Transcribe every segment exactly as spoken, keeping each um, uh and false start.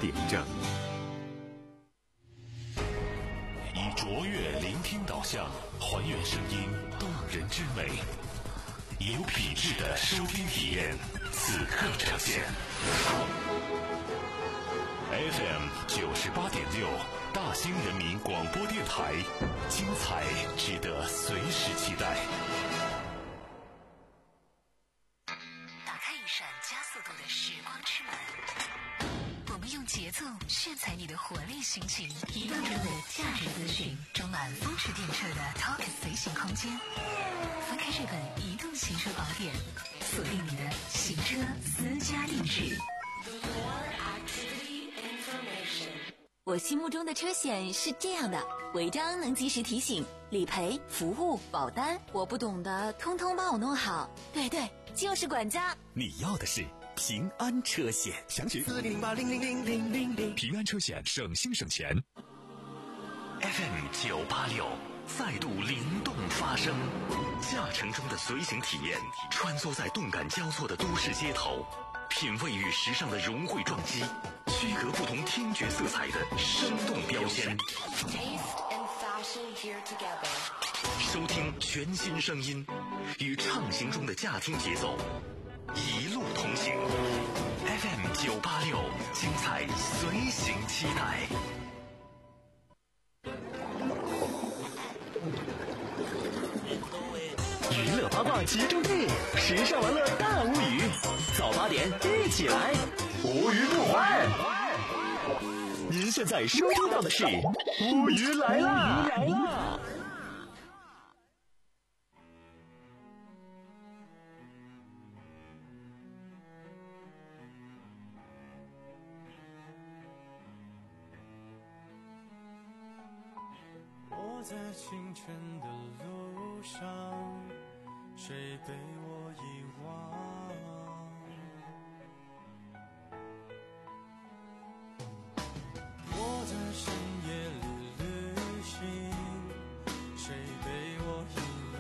点正。 以卓越聆听导向，还原声音动人之美，有品质的收听体验，此刻呈现。F M 九十八点六，大兴人民广播电台，精彩值得随时期待。 打开一扇加速度的时光之门，我们用节奏炫彩你的活力心情，移动中的价值资讯，装满风驰电掣的 Talk 随行空间。翻开这本移动行车宝典，锁定你的行车私家定制。 我心目中的车险是这样的：违章能及时提醒，理赔、服务、保单，我不懂的通通帮我弄好。对对，就是管家。 你要的是平安车险，详询四零八零零零零零零。平安车险，省心省钱。F M 九八六，再度灵动发声，驾乘中的随行体验，穿梭在动感交错的都市街头，品味与时尚的融汇撞击，区隔不同听觉色彩的生动标签。收听全新声音，与畅行中的驾听节奏，一路同行。F M 九八六，精彩随行期待。 娱乐八卦集中地，时尚玩乐大无语。早八点一起来，无语不欢。您现在收听到的是无语来啦！来啦！ 我在清晨的路上，谁被我遗忘？我在深夜里旅行，谁被我遗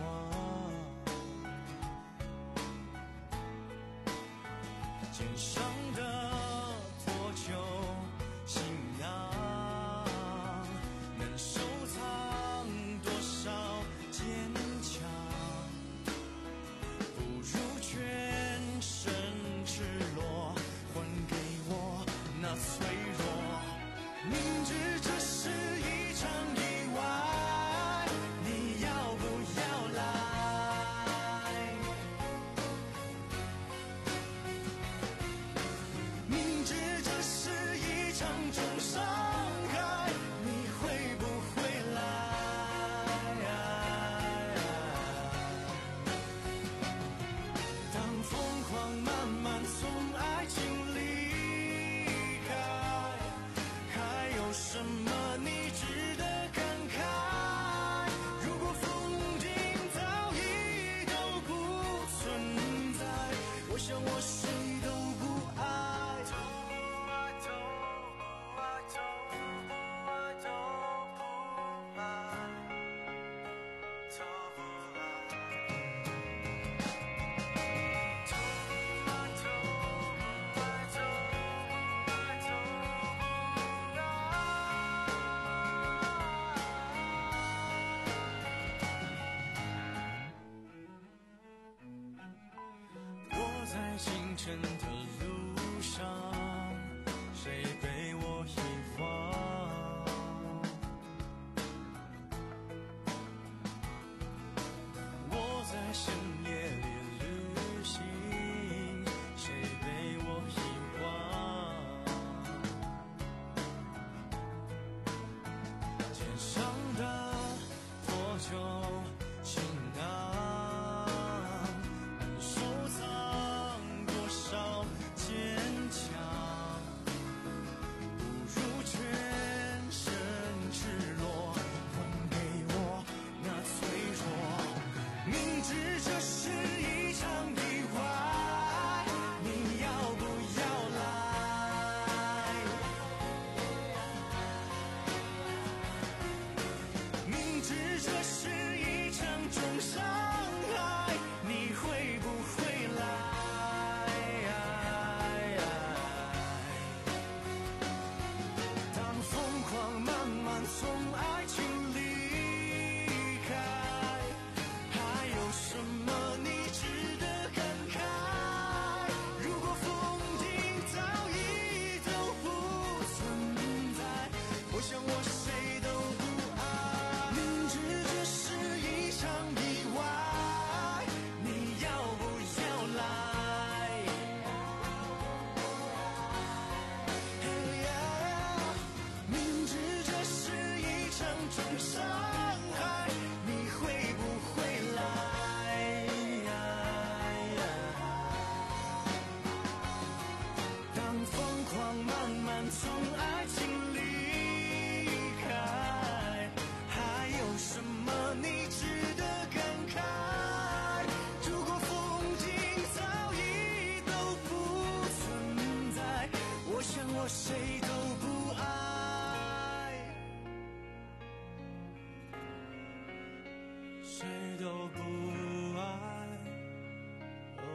忘？肩上的破旧行囊，能收藏多少坚强？不如全身赤裸，还给我那脆弱。明知这是一场意外，你要不要来？明知这是一场重伤害，你会不会来？当疯狂慢慢从爱情离开，还有什么你值得感慨？如果风景早已都不存在，我想我谁都不爱，都不爱，都不爱，都不爱，都不爱，都不我在清晨的路上，谁被我遗忘？我在深夜里旅行，谁被我遗忘？肩上的破旧行囊，能收藏多少种伤害，你会不会来？当疯狂慢慢从爱情离开，还有什么你值得感慨？如果风景早已都不存在，我想我谁都不爱，谁都不爱。哦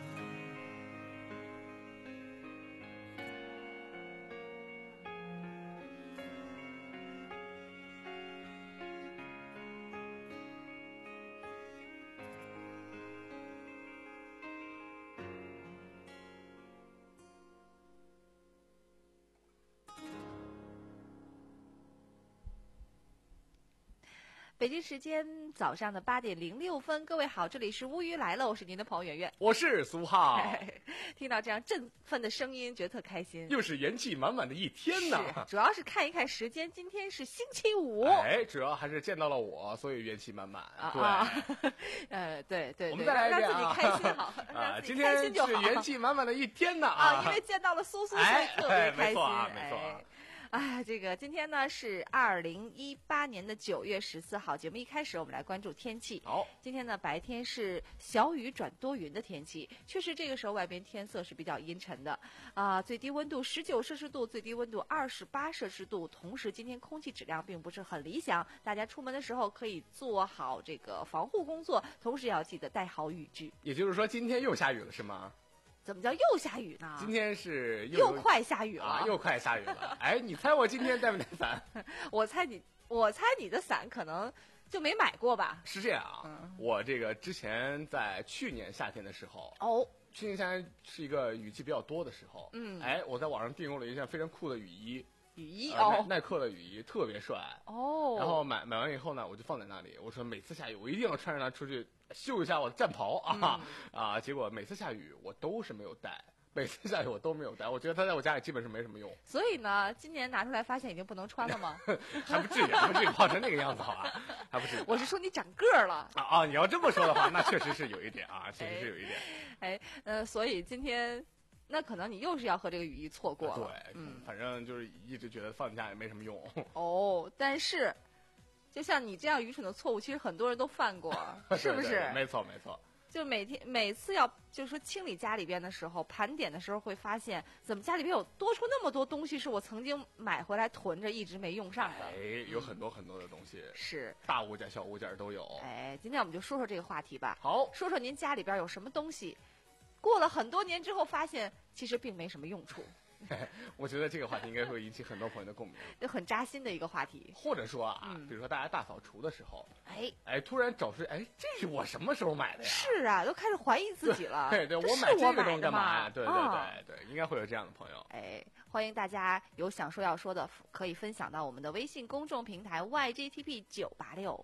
北京时间早上的八点零六分，各位好，这里是乌鱼来了，我是您的朋友圆圆。 我是苏浩， 听到这样振奋的声音，觉得特开心。 又是元气满满的一天呢。 主要是看一看时间，今天是星期五。 哎，主要还是见到了我，所以元气满满。 啊对， 啊呃，对对对， 我们再来一遍让啊！ 自己开心好， 啊， 让自己今天开心就好。 是元气满满的一天呢啊，因为见到了苏苏，所以哎特别开心。 没错啊没错啊哎哎，这个今天呢是二零一八年的九月十四号，节目一开始我们来关注天气。 好， 今天呢白天是小雨转多云的天气，确实这个时候外边天色是比较阴沉的啊、最低温度十九摄氏度，最低温度二十八摄氏度。同时今天空气质量并不是很理想，大家出门的时候可以做好这个防护工作，同时也要记得带好雨具。 也就是说今天又下雨了是吗？ 怎么叫又下雨呢？ 今天是又快下雨了， 啊，又快下雨了。哎，你猜我今天带没带伞？ 我猜你，我猜你的伞可能就没买过吧？ 是这样啊， 嗯我这个之前在去年夏天的时候， 哦， 去年夏天是一个雨季比较多的时候， 嗯哎，我在网上订购了一件非常酷的雨衣， 雨衣、 呃哦耐耐克的雨衣，特别帅。 哦， 然后买买完以后呢，我就放在那里。我说每次下雨，我一定要穿着它出去秀一下我的战袍啊、 嗯啊！结果每次下雨我都是没有带，每次下雨我都没有带。我觉得它在我家里基本是没什么用， 所以呢，今年拿出来发现已经不能穿了吗？ 还不至于，还不至于泡成那个样子好吧？还不至于。 我是说你长个儿了， 啊啊！你要这么说的话，那确实是有一点啊，确实是有一点。 哎，呃，所以今天那可能你又是要和这个雨衣错过了， 对， 嗯， 反正就是一直觉得放假也没什么用。 哦，但是就像你这样愚蠢的错误，其实很多人都犯过，是不是？ 对对没错没错。 就每天每次要就是说清理家里边的时候，盘点的时候会发现，怎么家里边有多出那么多东西是我曾经买回来囤着一直没用上的。 哎，有很多很多的东西， 是， 大物件小物件都有。 哎，今天我们就说说这个话题吧。 好， 说说您家里边有什么东西，过了很多年之后发现其实并没什么用处， 我觉得这个话题应该会引起很多朋友的共鸣。 就很扎心的一个话题。 或者说啊， 嗯比如说大家大扫除的时候， 哎， 哎，突然找出，哎，这是我什么时候买的呀？ 是啊，都开始怀疑自己了。 对对， 这我买这是我买个东西干嘛呀？ 的对对啊对对，应该会有这样的朋友。 哎，欢迎大家有想说要说的，可以分享到我们的微信公众平台 Y J T P 九八六。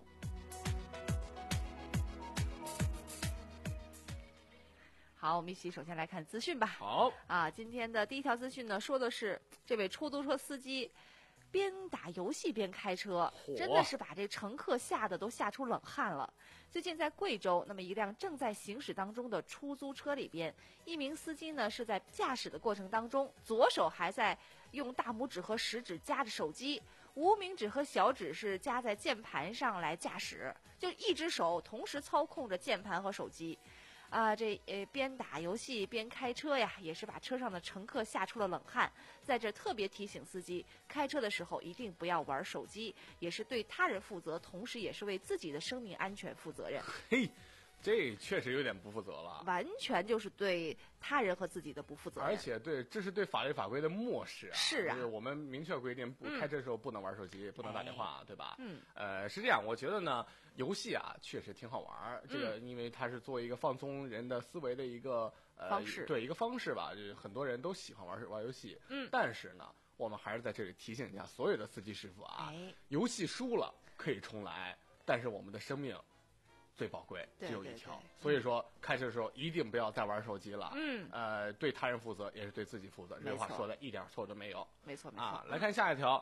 好，我们一起首先来看资讯吧。 好， 啊，今天的第一条资讯呢，说的是这位出租车司机边打游戏边开车， 嚯真的是把这乘客吓得都吓出冷汗了。最近在贵州，那么一辆正在行驶当中的出租车里边，一名司机呢是在驾驶的过程当中，左手还在用大拇指和食指夹着手机，无名指和小指是夹在键盘上来驾驶，就一只手同时操控着键盘和手机。啊，这呃边打游戏边开车呀，也是把车上的乘客吓出了冷汗。在这特别提醒司机，开车的时候一定不要玩手机，也是对他人负责，同时也是为自己的生命安全负责任。 嘿，这确实有点不负责了。 完全就是对他人和自己的不负责任。 而且对，这是对法律法规的漠视啊！ 是啊就是我们明确规定，不嗯开车的时候不能玩手机，不能打电话，对吧？ 嗯， 呃，是这样，我觉得呢，游戏啊确实挺好玩儿。这个因为它是做一个放松人的思维的一个呃方式对一个方式吧，就是很多人都喜欢玩玩游戏。 嗯， 但是呢，我们还是在这里提醒一下所有的司机师傅啊， 哎游戏输了可以重来，但是我们的生命最宝贵， 对只有一条对对。 所以说，开车的时候一定不要再玩手机了。 嗯呃，对他人负责，也是对自己负责。这话没错说的一点错都没有。 没错没错。 啊，来看下一条。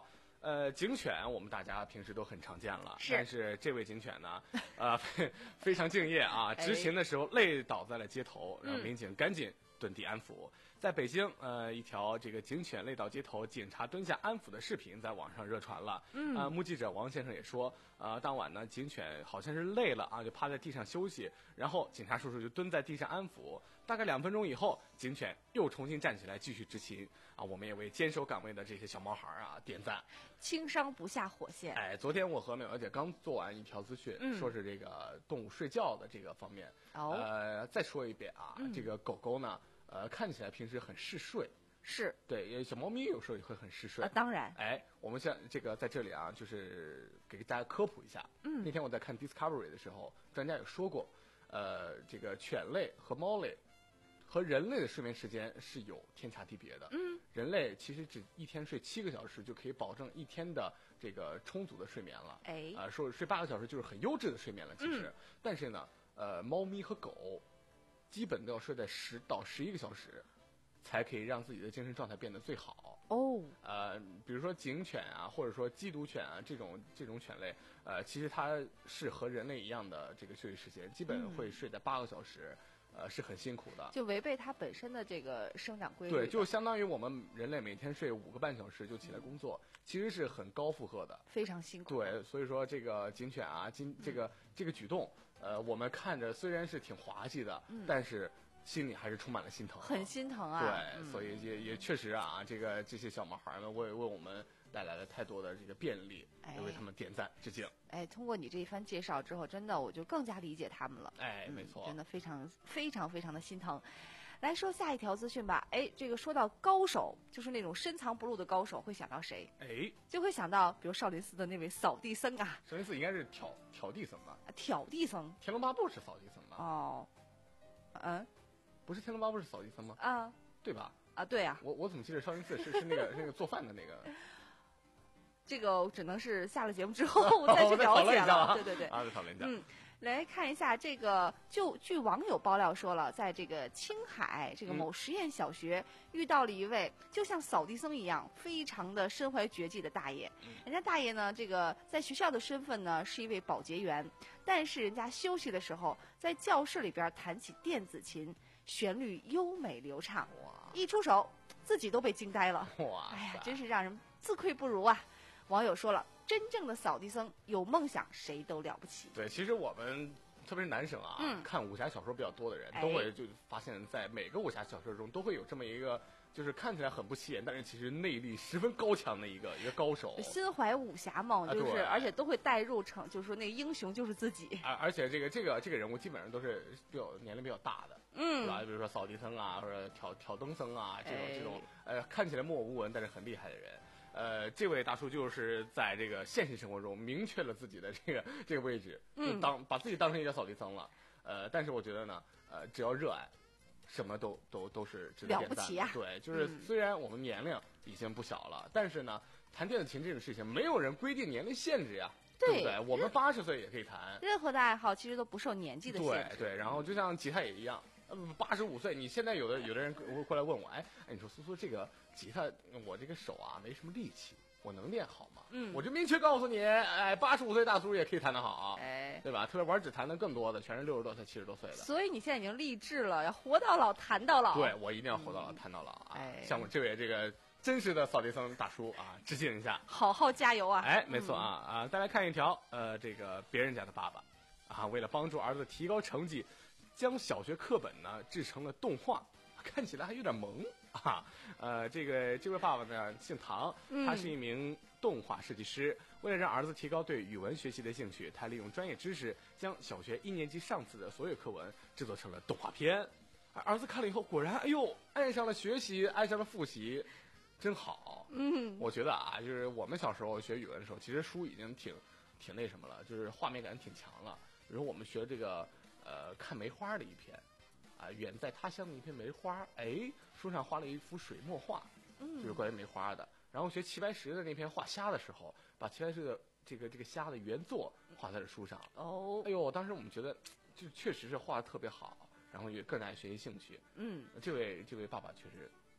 呃，警犬我们大家平时都很常见了， 是但是这位警犬呢，呃，非非常敬业啊， 哎执勤的时候累倒在了街头，让嗯民警赶紧蹲地安抚。在北京，呃，一条这个警犬累倒街头，警察蹲下安抚的视频在网上热传了。嗯，呃，目击者王先生也说，呃，当晚呢，警犬好像是累了啊，就趴在地上休息，然后警察叔叔就蹲在地上安抚。大概两分钟以后，警犬又重新站起来继续执勤啊。我们也为坚守岗位的这些小毛孩啊点赞。 轻伤不下火线。 哎，昨天我和美瑶姐刚做完一条资讯， 嗯说是这个动物睡觉的这个方面。 哦呃，再说一遍啊， 嗯这个狗狗呢，呃，看起来平时很嗜睡， 是对，小猫咪有时候也会很嗜睡。 啊，当然， 哎，我们像这个在这里啊，就是给大家科普一下。 嗯那天我在看 Discovery 的时候，专家有说过，呃，这个犬类和猫类和人类的睡眠时间是有天差地别的。 嗯， 人类其实只一天睡七个小时就可以保证一天的这个充足的睡眠了。 哎啊、说睡八个小时就是很优质的睡眠了。其实， 嗯但是呢，呃，猫咪和狗基本都要睡在十到十一个小时，才可以让自己的精神状态变得最好。 哦， 呃，比如说警犬啊，或者说缉毒犬啊，这种这种犬类，呃，其实它是和人类一样的这个休息时间，基本会睡在八个小时，呃，是很辛苦的。 就违背它本身的这个生长规律。 对，就相当于我们人类每天睡五个半小时就起来工作，其实是很高负荷的。 非常辛苦。 对，所以说这个警犬啊，今这个这个举动，呃，我们看着虽然是挺滑稽的，但是心里还是充满了心疼， 很心疼啊。 对， 嗯所以也也确实啊，这个这些小毛孩们为为我们带来了太多的这个便利， 哎也为他们点赞致敬。 哎，通过你这一番介绍之后，真的我就更加理解他们了。 哎， 嗯没错， 真的非常非常非常的心疼。来说下一条资讯吧。哎，这个说到高手，就是那种深藏不露的高手，会想到谁？ 哎， 就会想到，比如少林寺的那位扫地僧啊， 少林寺应该是挑挑地僧吧？ 挑地僧。 天龙八部是扫地僧吧？ 哦，嗯不是天龙八部是扫地僧吗？ 啊对吧？ 啊，对啊， 我我怎么记得少林寺是是那个那个做饭的那个？ 这个只能是下了节目之后再去了解了。对对对， 啊，再讨论一下。 嗯。来看一下这个，就据网友爆料说了，在这个青海这个某实验小学、遇到了一位就像扫地僧一样，非常的身怀绝技的大爷。人家大爷呢，这个在学校的身份呢是一位保洁员，但是人家休息的时候在教室里边弹起电子琴，旋律优美流畅，一出手自己都被惊呆了。 哇塞， 哎呀，真是让人自愧不如啊！网友说了，真正的扫地僧有梦想，谁都了不起。 对，其实我们特别是男生啊， 嗯看武侠小说比较多的人， 哎都会就发现，在每个武侠小说中都会有这么一个，就是看起来很不起眼，但是其实内力十分高强的一个一个高手。 心怀武侠梦， 啊就是、 对而且都会带入成，就是说那个英雄就是自己。 而而且这个这个这个人物基本上都是比较年龄比较大的， 嗯是吧？比如说扫地僧啊，或者挑挑灯僧啊，这种哎这种呃看起来默默无闻但是很厉害的人。呃，这位大叔就是在这个现实生活中明确了自己的这个这个位置，就嗯当把自己当成一个扫地僧了。呃，但是我觉得呢，呃，只要热爱，什么都都都是值得点赞的。 了不起啊对，就是嗯虽然我们年龄已经不小了，但是呢，弹电子琴这种事情，没有人规定年龄限制呀， 对不对？我们八十岁也可以弹。 任何的爱好其实都不受年纪的限制。 对对，然后就像吉他也一样，八十五岁，你现在有的有的人会过来问我，哎哎，你说苏苏这个吉他，我这个手啊没什么力气，我能练好吗？ 嗯我就明确告诉你，哎，八十五岁大叔也可以弹得好， 哎， 对吧？特别玩指弹的更多的，全是六十多岁、七十多岁的。 所以你现在已经立志了，要活到老弹到老。 对，我一定要活到老，弹到老啊！ 哎向我这位这个真实的扫地僧大叔啊，致敬一下。 好好加油啊！ 哎，没错啊啊！再来看一条，呃，这个别人家的爸爸啊，为了帮助儿子提高成绩，将小学课本呢制成了动画，看起来还有点萌啊。呃，这个这位爸爸呢姓唐，他是一名动画设计师。为了让儿子提高对语文学习的兴趣，他利用专业知识将小学一年级上次的所有课文制作成了动画片。而儿子看了以后，果然，哎呦，爱上了学习，爱上了复习，真好。 嗯， 我觉得啊，就是我们小时候学语文的时候，其实书已经挺挺那什么了，就是画面感挺强了。比如我们学这个呃看梅花的一篇，啊、远在他乡的一片梅花，哎，书上画了一幅水墨画，就是关于梅花的。然后学齐白石的那篇画虾的时候，把齐白石的这个这个虾的原作画在了书上。 哦哎，呦，当时我们觉得就确实是画的特别好，然后也更爱学习兴趣。 嗯， 这位这位爸爸确实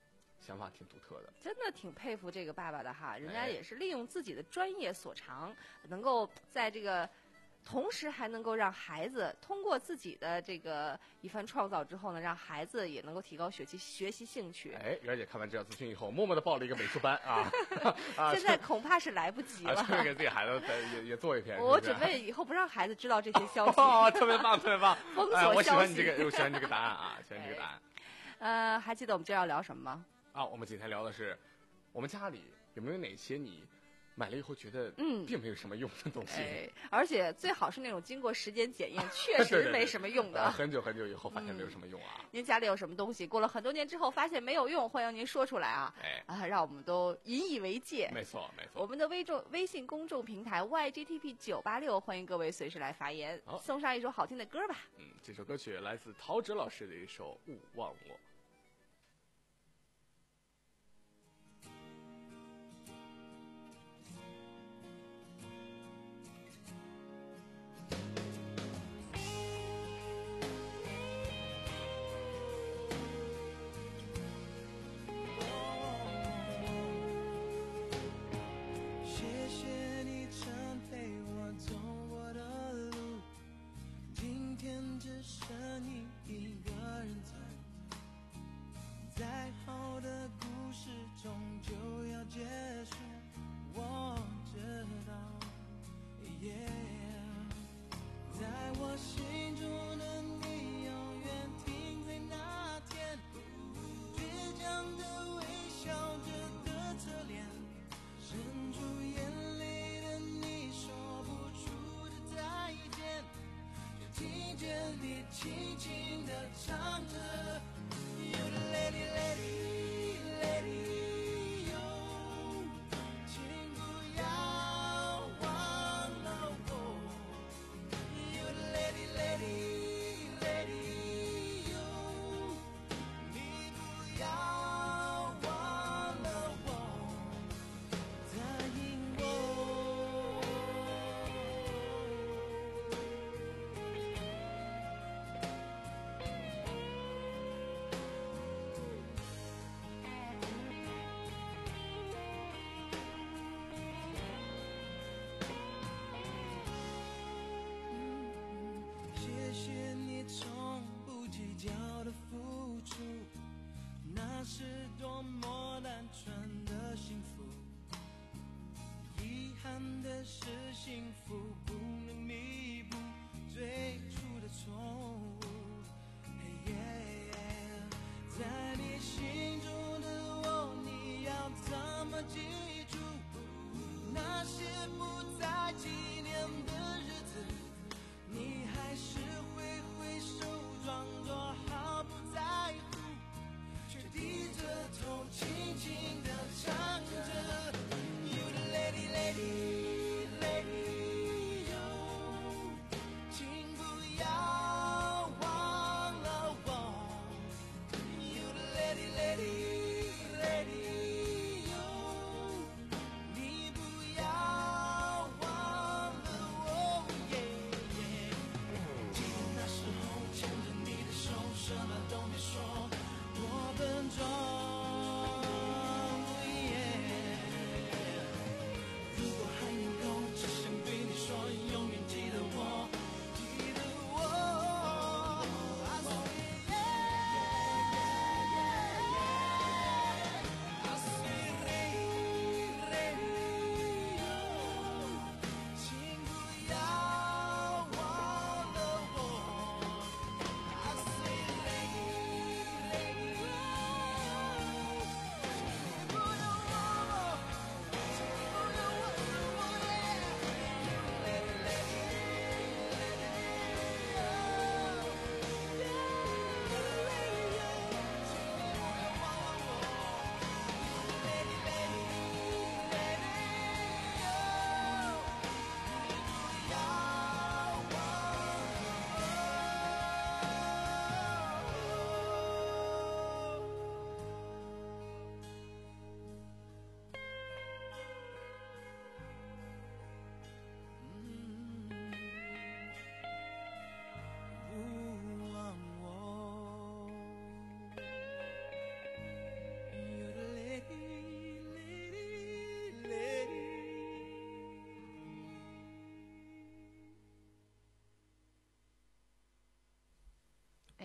想法挺独特的。 真的挺佩服这个爸爸的哈，人家哎也是利用自己的专业所长，能够在这个同时还能够让孩子通过自己的这个一番创造之后呢，让孩子也能够提高学习学习兴趣。 哎，袁姐看完这条资讯以后，默默的报了一个美术班啊啊！ 现在恐怕是来不及了。 啊，顺便给自己孩子再也也做一篇。 我是不是准备以后不让孩子知道这些消息。 哦，特别棒，特别棒！ 封锁哎，我喜消息欢你这个，我喜欢你这个答案啊，喜欢你这个答案。 呃，还记得我们今儿要聊什么吗？ 啊，我们今天聊的是，我们家里有没有哪些你买了以后觉得嗯并没有什么用的东西？ 哎，而且最好是那种经过时间检验，确对对对实没什么用的。 呃很久很久以后发现没有什么用啊。 您家里有什么东西，过了很多年之后发现没有用，欢迎您说出来啊！ 哎， 啊，让我们都引以为戒。 没错没错。 我们的微众微信公众平台 Y G T P 九八六，欢迎各位随时来发言。 好送上一首好听的歌吧。 嗯，这首歌曲来自陶喆老师的一首《勿忘我》。 谢谢你曾陪我走过的路，今天只剩你一个人走，再好的故事终究要结束，我知道，yeah， 在我心中的你永远停在那天，倔强的微笑着的侧脸，深出眼泪的你说不出的再见，却听见你轻轻地唱着 You lady lady lady you， 请不要忘了我 You lady lady lady you， 你不要忘了我，答应我。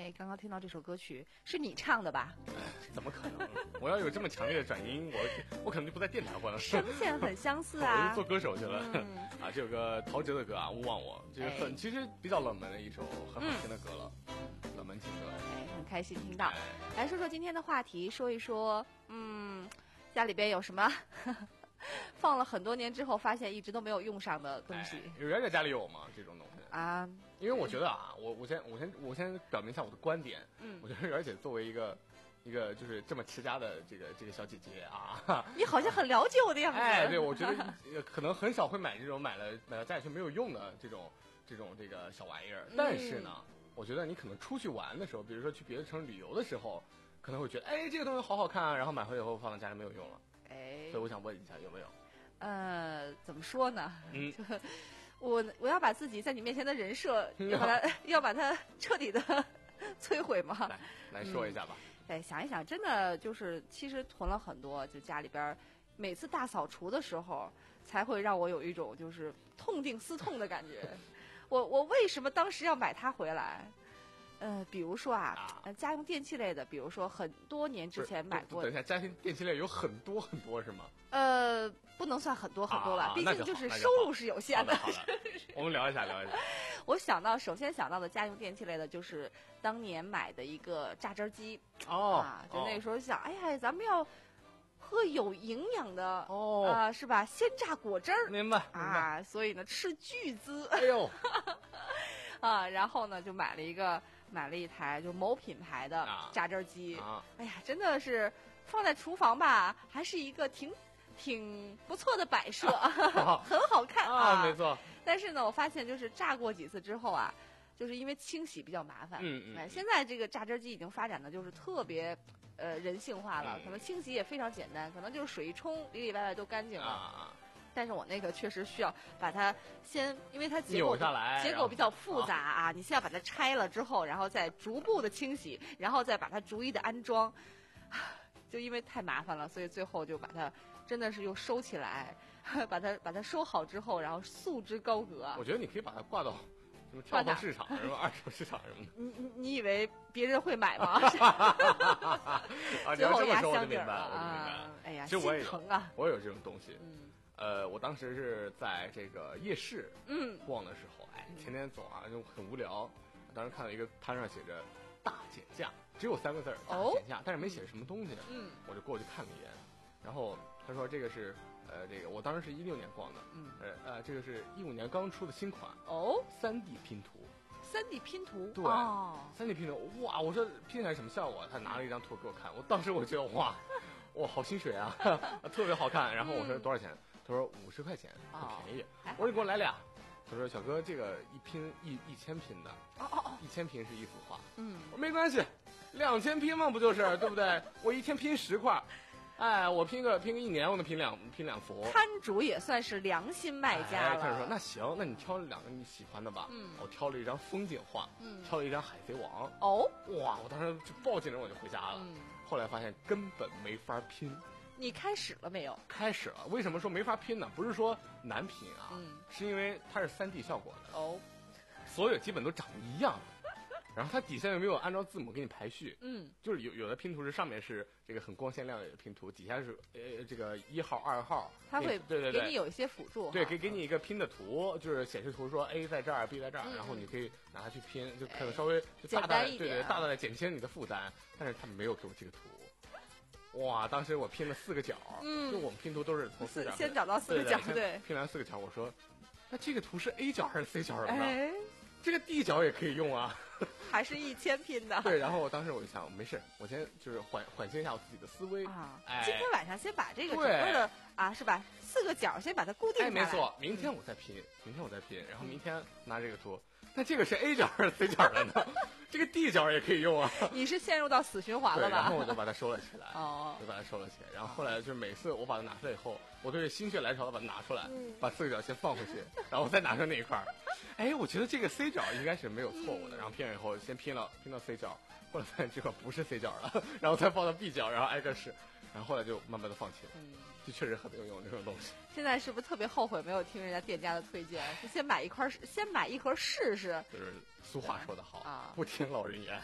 哎，刚刚听到这首歌曲是你唱的吧？ 怎么可能？我要有这么强烈的转音，我我可能就不在电台混了。 声线很相似我啊就。做歌手去了。 嗯啊，这首歌陶喆的歌啊，《勿忘我》，这个很、 哎其实比较冷门的一首很好听的歌了，冷门情歌。 哎，很开心听到。 哎， 来说说今天的话题，说一说，嗯，家里边有什么放了很多年之后发现一直都没有用上的东西、 哎有人在家里有吗？这种东西？ 啊？ 因为我觉得啊，我我先我先我先表明一下我的观点。 嗯我觉得媛姐作为一个一个就是这么持家的这个这个小姐姐啊， 你好像很了解我的样子。 哎，对，我觉得呃可能很少会买这种买了买到家里去没有用的这种这种这个小玩意儿。但是呢，我觉得你可能出去玩的时候，比如说去别的城市旅游的时候，可能会觉得哎这个东西好好看啊，然后买回来以后放到家里没有用了。 哎所以，我想问一下有没有？ 呃，怎么说呢？ 嗯就我我要把自己在你面前的人设， 嗯要把它要把它彻底的摧毁吗？ 来来说一下吧。 哎，想一想，真的就是其实囤了很多，就家里边儿每次大扫除的时候，才会让我有一种就是痛定思痛的感觉。我我为什么当时要买它回来？呃，比如说啊啊， 呃家用电器类的，比如说很多年之前买过等一，下，家庭电器类有很多很多是吗？ 呃，不能算很多很多吧， 啊那就毕竟就是好那就好收入是有限的。 好的好的，我们聊一下聊一下。 我想到首先想到的家用电器类的，就是当年买的一个榨汁机。 哦， 啊，就那个时候想，哎呀，咱们要喝有营养的哦啊，是吧？鲜榨果汁儿明白明白。 啊，所以呢斥巨资哎呦， 啊，然后呢就买了一个买了一台就某品牌的啊榨汁机。 啊， 哎呀，真的是放在厨房吧，还是一个挺挺不错的摆设，很好看啊，没错。 但是呢，我发现就是榨过几次之后啊，就是因为清洗比较麻烦。 嗯嗯哎，现在这个榨汁机已经发展的就是特别，呃，人性化了， 嗯可能清洗也非常简单，可能就是水一冲，里里外外都干净了。 啊， 但是我那个确实需要把它先，因为它结构扭下来然后结构比较复杂啊，你先要把它拆了之后，然后再逐步的清洗，然后再把它逐一的安装。就因为太麻烦了，所以最后就把它真的是又收起来，把它把它收好之后，然后束之高阁。 我觉得你可以把它挂到什么挂哪跳蚤市场、什么二手市场什么的。 你你你以为别人会买吗？ 啊，你最后压要这么说我就箱底儿了明白了，我就明白啊了。！ 哎呀， 其实我也有心疼啊！ 我也有这种东西。 嗯呃，我当时是在这个夜市嗯， 逛的时候，哎，天天走啊，就很无聊。当时看到一个摊上写着“大减价”，只有三个字儿“大哦减价”，但是没写什么东西。 嗯我就过去看了一眼，然后他说这个是呃这个我当时是一六年逛的， 嗯呃呃这个是一五年刚出的新款哦， 三 D 拼图， 三 D 拼图对哦， 三 D 拼图，哇！我说拼起来什么效果？他拿了一张图给我看，我当时我觉得哇，哇好心水啊，特别好看。然后我说嗯多少钱？他说五十块钱，很哦便宜。 还好我说你给我来俩。他说小哥这个一拼一一千拼的， 哦哦哦， 一千拼是一幅画。 嗯， 我说没关系，两千拼嘛不就是对不对？我一天拼十块，哎，我拼个拼个一年，我能拼两拼两幅。 摊主也算是良心卖家了。 哎他说那行，那你挑两个你喜欢的吧。 嗯我挑了一张风景画， 嗯挑了一张海贼王。 哦， 哇，我当时就抱紧着我就回家了。 嗯， 后来发现根本没法拼。 你开始了没有？ 开始了，为什么说没法拼呢？不是说难拼啊， 嗯是因为它是三 D 效果的， 哦， 所有基本都长得一样。然后它底下又没有按照字母给你排序， 嗯就是有有的拼图是上面是这个很光鲜亮丽的拼图，底下是呃这个一号、二号， 它会对对对。 给你有一些辅助。 对， 哈给给你一个拼的图，就是显示图说 A 在这儿，B 在这儿， 嗯然后你可以拿它去拼，就可能哎稍微就大大简单一的对对点啊大大的减轻你的负担，但是他没有给我这个图。哇，当时我拼了四个角， 嗯就我们拼图都是从四四角先找到四个对先角对拼完四个角，我说，那这个图是 A 角还是 C 角的呢？ 哎， 这个 D 角也可以用啊。 还是一千拼的。 对，然后我当时我就想，没事，我先就是缓缓清一下我自己的思维。 啊， 哎今天晚上先把这个整对个的啊，是吧？四个角先把它固定下哎， 来。 没错，明天我再拼，明天我再拼，然后明天拿这个图，那这个是 A 角还是 C 角的呢？这个 D 角也可以用啊。 你是陷入到死循环对， 了吧？ 然后我就把它收了起来。 哦就把它收了起来，然后后来就是每次我把它拿出来以后，我都是心血来潮的把它拿出来， 嗯把四个角先放回去，然后再拿上那一块儿。哎，我觉得这个 C 角应该是没有错误的，然后拼了以后先拼了拼到 C 角，后来发现这块不是 C 角了，然后再放到 B 角，然后挨个试，然后后来就慢慢的放弃了， 嗯， 就确实很有用这种东西。 现在是不是特别后悔没有听人家店家的推荐？就先买一块儿，先买一盒试试。 就是俗话说得好， 啊不听老人言，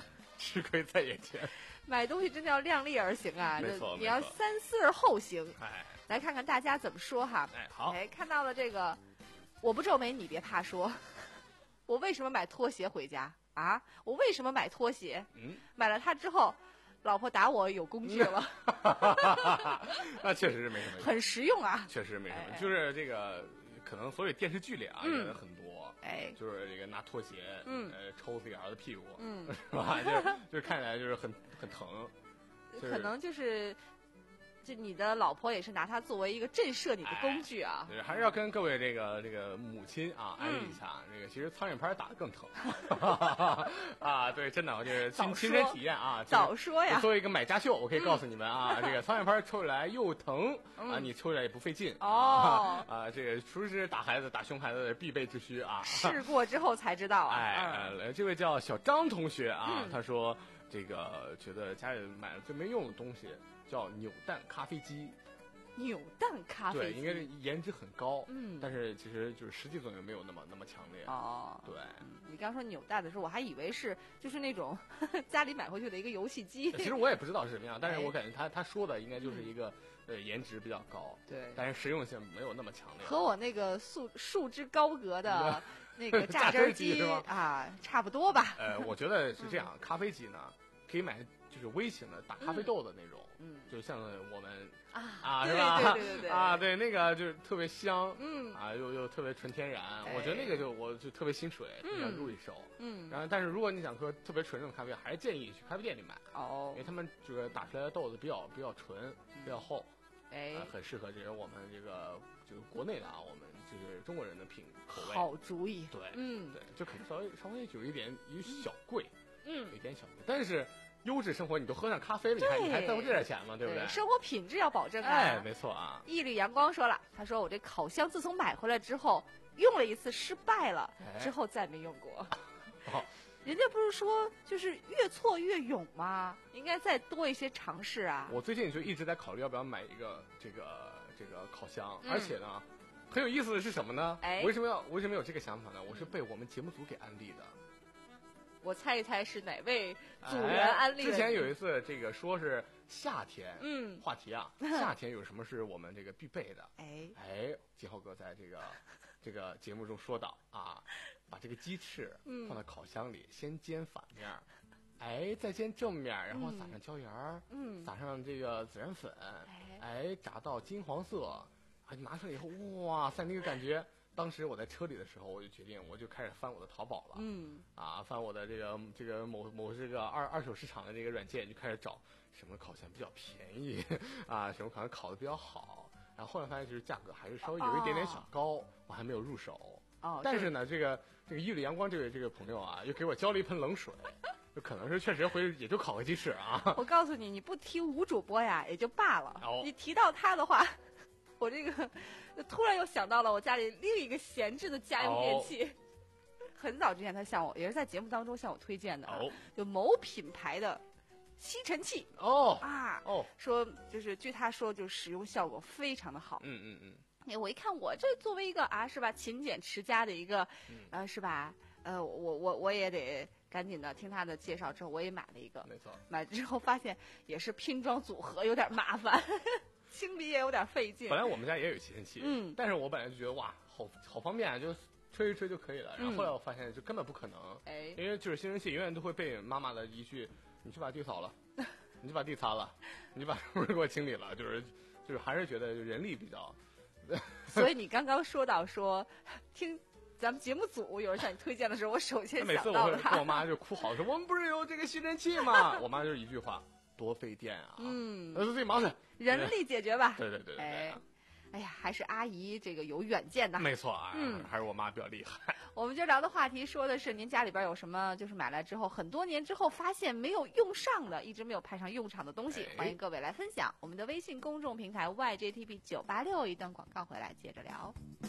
吃亏在眼前。 买东西真的要量力而行啊， 没错你要没错三思而后行。 哎来看看大家怎么说哈。 哎，好， 哎，看到了这个，我不皱眉，你别怕说。我为什么买拖鞋回家啊？我为什么买拖鞋？ 嗯， 买了它之后，老婆打我有工具了， 那确实是没什么用， 很实用啊。 确实没什么哎用，就是这个可能所有电视剧里啊嗯演的很多， 哎， 就是这个拿拖鞋， 嗯呃，抽自己儿子屁股， 嗯， 是吧？就是就是看起来就是很很疼，就是可能就是，就你的老婆也是拿它作为一个震慑你的工具啊。 对，还是要跟各位这个这个母亲啊安利一下， 嗯这个其实苍蝇拍打的更疼啊！对，真的，我就是亲早亲身说体验啊。 早说呀我作为一个买家秀，我可以告诉你们啊，这个苍蝇拍抽起来又疼啊， 嗯你抽起来也不费劲哦啊，这个厨师打孩子、打熊孩子的必备之需啊。 试过之后才知道啊。 哎， 嗯呃这位叫小张同学啊， 嗯他说这个觉得家里买了最没用的东西叫扭蛋咖啡机。 扭蛋咖啡对， 机应该是颜值很高， 嗯但是其实就是实际作用没有那么那么强烈。 哦， 对， 嗯你刚说扭蛋的时候，我还以为是就是那种家里买回去的一个游戏机。 其实我也不知道是什么样，但是哎我感觉他他说的应该就是一个呃颜值比较高， 对， 但是实用性没有那么强烈。 和我那个束束之高阁的那个榨汁榨汁机机是吧啊差不多吧。 呃，我觉得是这样，咖啡机呢可以买就是微型的打咖啡豆的那种， 嗯就像我们啊啊， 对是吧？ 对对对对啊，对，那个就是特别香， 嗯啊，又又特别纯天然， 哎我觉得那个就我就特别心水，比较入一手。 嗯然后，但是如果你想喝特别纯正的咖啡，还是建议去咖啡店里买， 哦因为他们这个打出来的豆子比较比较纯，比较厚， 哎呃，很适合这个我们这个就是国内的啊，我们就是中国人的品口味。 好主意。 对， 嗯对，就可能稍微稍微有一点有小贵， 嗯有一点小贵，但是优质生活你都喝上咖啡了，你还你还在乎这点钱吗？对不对？ 生活品质要保证啊。 哎，没错啊。 一缕阳光说了，他说我这烤箱自从买回来之后，用了一次失败了， 哎之后再没用过。 哦人家不是说就是越挫越勇吗？应该再多一些尝试啊。 我最近就一直在考虑要不要买一个这个这个烤箱， 嗯而且呢，很有意思的是什么呢？ 哎为什么要为什么有这个想法呢？我是被我们节目组给安利的。 我猜一猜是哪位组员安利的？ 哎之前有一次这个说是夏天， 嗯话题啊，夏天有什么是我们这个必备的？ 哎哎，金浩哥在这个这个节目中说到啊，把这个鸡翅嗯放到烤箱里，先煎反面儿，哎，再煎正面儿，然后撒上椒盐儿， 嗯撒上这个孜然粉， 哎哎，炸到金黄色，啊，你拿出来以后，哇塞，那个感觉。当时我在车里的时候，我就决定，我就开始翻我的淘宝了， 嗯啊，翻我的这个这个某某这个二二手市场的这个软件，就开始找什么烤箱比较便宜，啊，什么烤箱烤的比较好。然后后来发现，就是价格还是稍微有一点点小高，我还没有入手。 哦， 但是呢，这个这个一缕阳光这位这个朋友啊，又给我浇了一盆冷水，就可能是确实回也就烤个鸡翅啊。 我告诉你，你不提吴主播呀也就罢了， 哦你提到他的话，我这个突然又想到了我家里另一个闲置的家用电器。很早之前他向我也是在节目当中向我推荐的啊， 哦就某品牌的吸尘器哦啊， 哦， 说就是据他说就使用效果非常的好。 嗯嗯嗯， 哎，我一看我这作为一个啊是吧勤俭持家的一个， 嗯呃是吧呃我我我也得赶紧的听他的介绍之后我也买了一个， 没错。 买之后发现也是拼装组合有点麻烦，清理也有点费劲本。来我们家也有吸尘器， 嗯但是我本来就觉得哇，好好方便啊，就吹一吹就可以了。然后后来我发现就根本不可能， 哎， 因为就是吸尘器永远都会被妈妈的一句“你去把地扫了，你去把地擦了，你把是不是给我清理了”，就是就是还是觉得人力比较。 所以你刚刚说到说听咱们节目组有人向你推荐的时候，我首先每次我想到了会跟我妈就哭嚎说：“我们不是有这个吸尘器吗？”我妈就是一句话：“多费电啊！” 嗯那就自己忙去。 人力解决吧。 对对对对对哎，哎呀，还是阿姨这个有远见的。 没错啊， 嗯还是我妈比较厉害。 我们今儿聊的话题说的是您家里边有什么就是买来之后很多年之后发现没有用上的，一直没有派上用场的东西， 哎欢迎各位来分享。我们的微信公众平台 Y J T P 九八六，一段广告回来接着聊。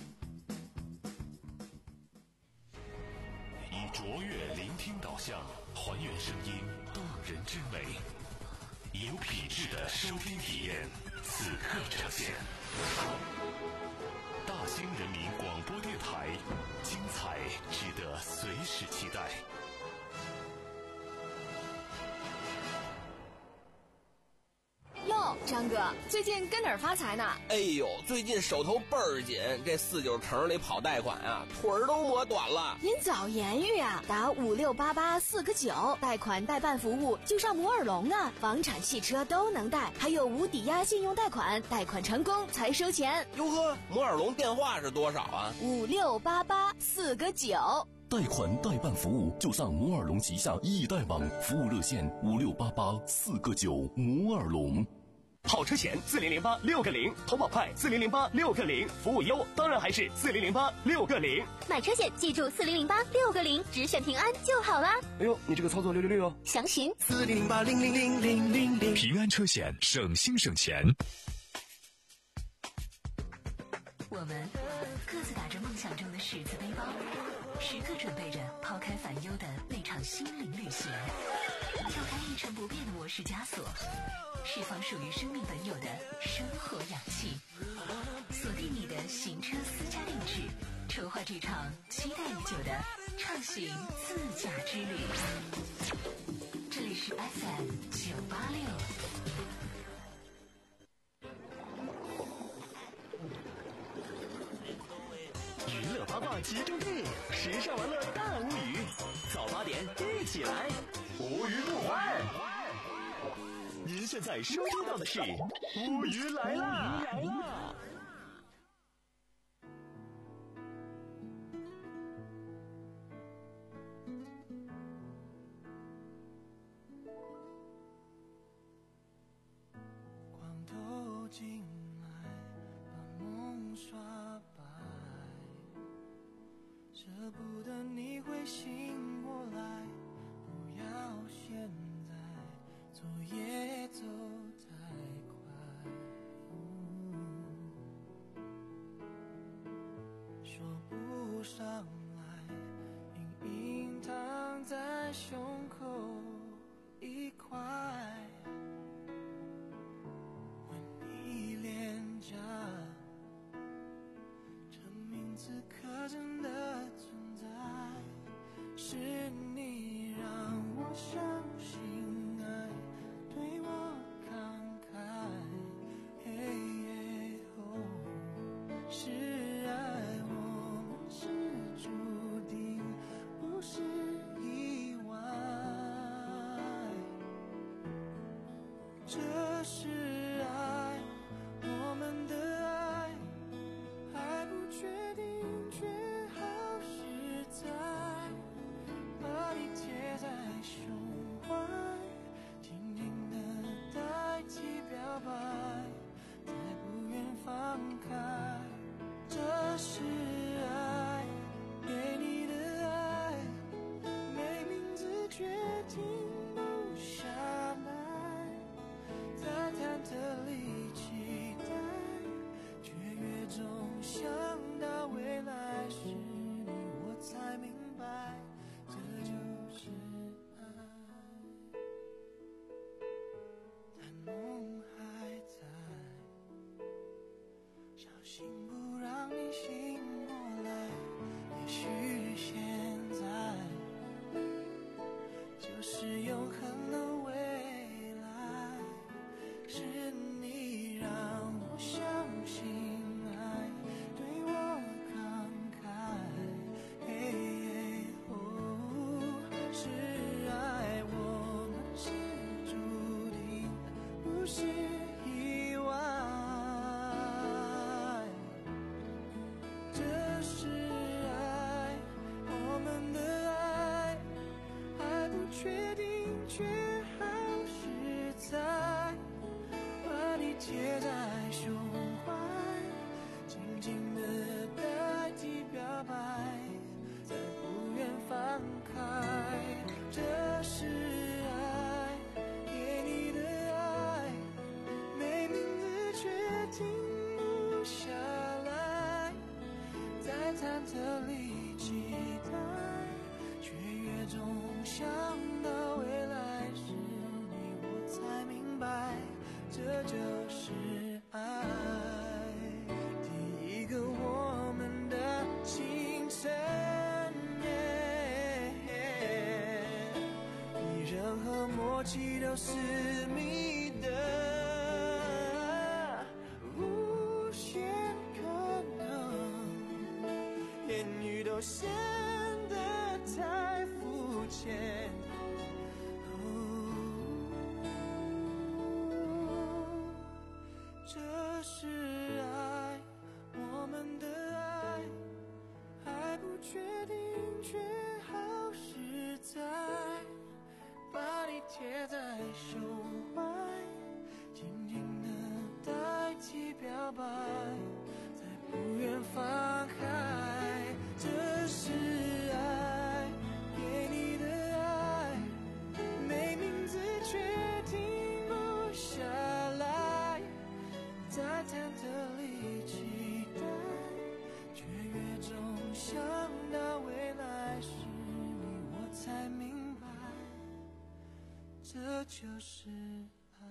以卓越聆听导向，还原声音动人之美，以有品质的收听体验，此刻呈现。大兴人民广播电台，精彩值得随时期待。 好，张哥，最近跟哪儿发财呢？ 哎呦，最近手头倍儿紧，这四九城里跑贷款啊，腿儿都磨短了。 您早言语啊，打五六八八四个九，贷款代办服务就上摩尔龙啊，房产、汽车都能贷，还有无抵押信用贷款，贷款成功才收钱。 哟呵，摩尔龙电话是多少啊？ 五六八八四个九。 贷款代办服务就上摩尔龙旗下易贷网，服务热线五六八八四个九。摩尔龙。 好车险四零零八六个零，投保快四零零八六个零，服务优当然还是四零零八六个零。 买车险记住四零零八六个零，只选平安就好啦。 哎呦，你这个操作六六六哦！ 详询四零零八零零零零零零。 平安车险，省心省钱。 我们各自打着梦想中的十字背包，时刻准备着抛开烦忧的那场心灵旅行，跳开一成不变的模式枷锁，释放属于生命本有的生活氧气，锁定你的行车私家定制，筹划这场期待已久的畅行自驾之旅。这里是 F M 九八六。 娱乐八卦集中地，时尚玩乐大无语，早八点一起来，无语不欢。您现在收听到的是无语来啦！ 光透进来，把梦刷白，舍不得你会醒过来，不要现在走也走太快，说不上来，隐隐躺在胸口一块，吻你脸颊，证明此刻真的存在，是你让我相信爱对我慷慨，嘿耶哦，是爱，我们是注定，不是意外，这是爱，我们的爱还不确定，却好实在，把你贴在胸怀，紧紧地代替表白，再不愿放开，这是爱，给你的爱，没名字却停不下来，在忐忑里期待，却越总想到未来是你，我才明白，这就是爱，但梦还在，小心不让你醒过来，也许现在就是永恒的未来，是你让我相信爱对我慷慨，嘿耶哦，是爱，我们是注定，不是意外，这是爱，我们的爱还不确定，却好实在，把你贴在胸怀，紧紧地代替表白，再不愿放开，这是爱，给你的爱，没名字却停不下来，在忐忑里期待，却越总想到未来是你，我才明白，这就是爱。第一个我们的清晨，比任何默契都私密的显得太肤浅。这是爱，我们的爱还不确定，却好实在，把你贴在胸怀，紧紧地代替表白，再不愿放开。这是爱，给你的爱，没名字却停不下来，在忐忑里期待，却越总想到未来是你，我才明白，这就是爱。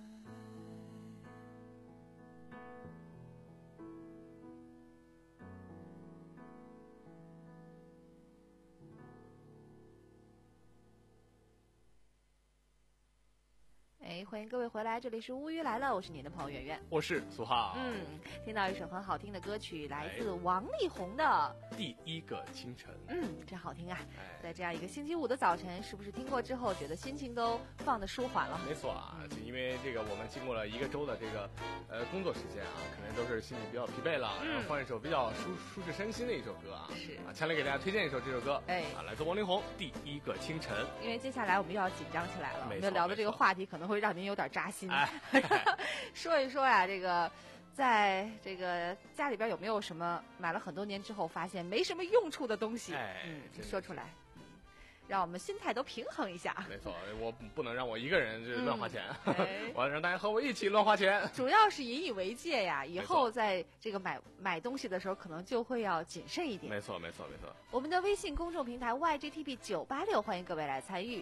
哎，欢迎各位回来，这里是乌鱼来了，我是您的朋友圆圆， 我是苏浩。 嗯，听到一首很好听的歌曲，来自王力宏的 《第一个清晨》。 嗯，真好听啊！ 哎、 在这样一个星期五的早晨，是不是听过之后觉得心情都放得舒缓了？ 没错啊，就因为这个我们经过了一个周的这个呃工作时间啊，可能都是心里比较疲惫了， 嗯、 然后放一首比较舒舒适身心的一首歌啊。 是啊，强烈给大家推荐一首这首歌， 哎啊，来自王力宏《第一个清晨》。 因为接下来我们又要紧张起来了，我们们聊的这个话题可能会让您有点扎心。 哎， 说一说呀、啊，这个，在这个家里边有没有什么买了很多年之后发现没什么用处的东西？ 哎， 嗯，说出来，嗯，让我们心态都平衡一下。 没错，我不能让我一个人就乱花钱， 嗯哎、 我要让大家和我一起乱花钱。 主要是引以为戒呀，以后在这个买买东西的时候，可能就会要谨慎一点。 没错，没错，没错。 我们的微信公众平台 Y G T B 九八六，欢迎各位来参与。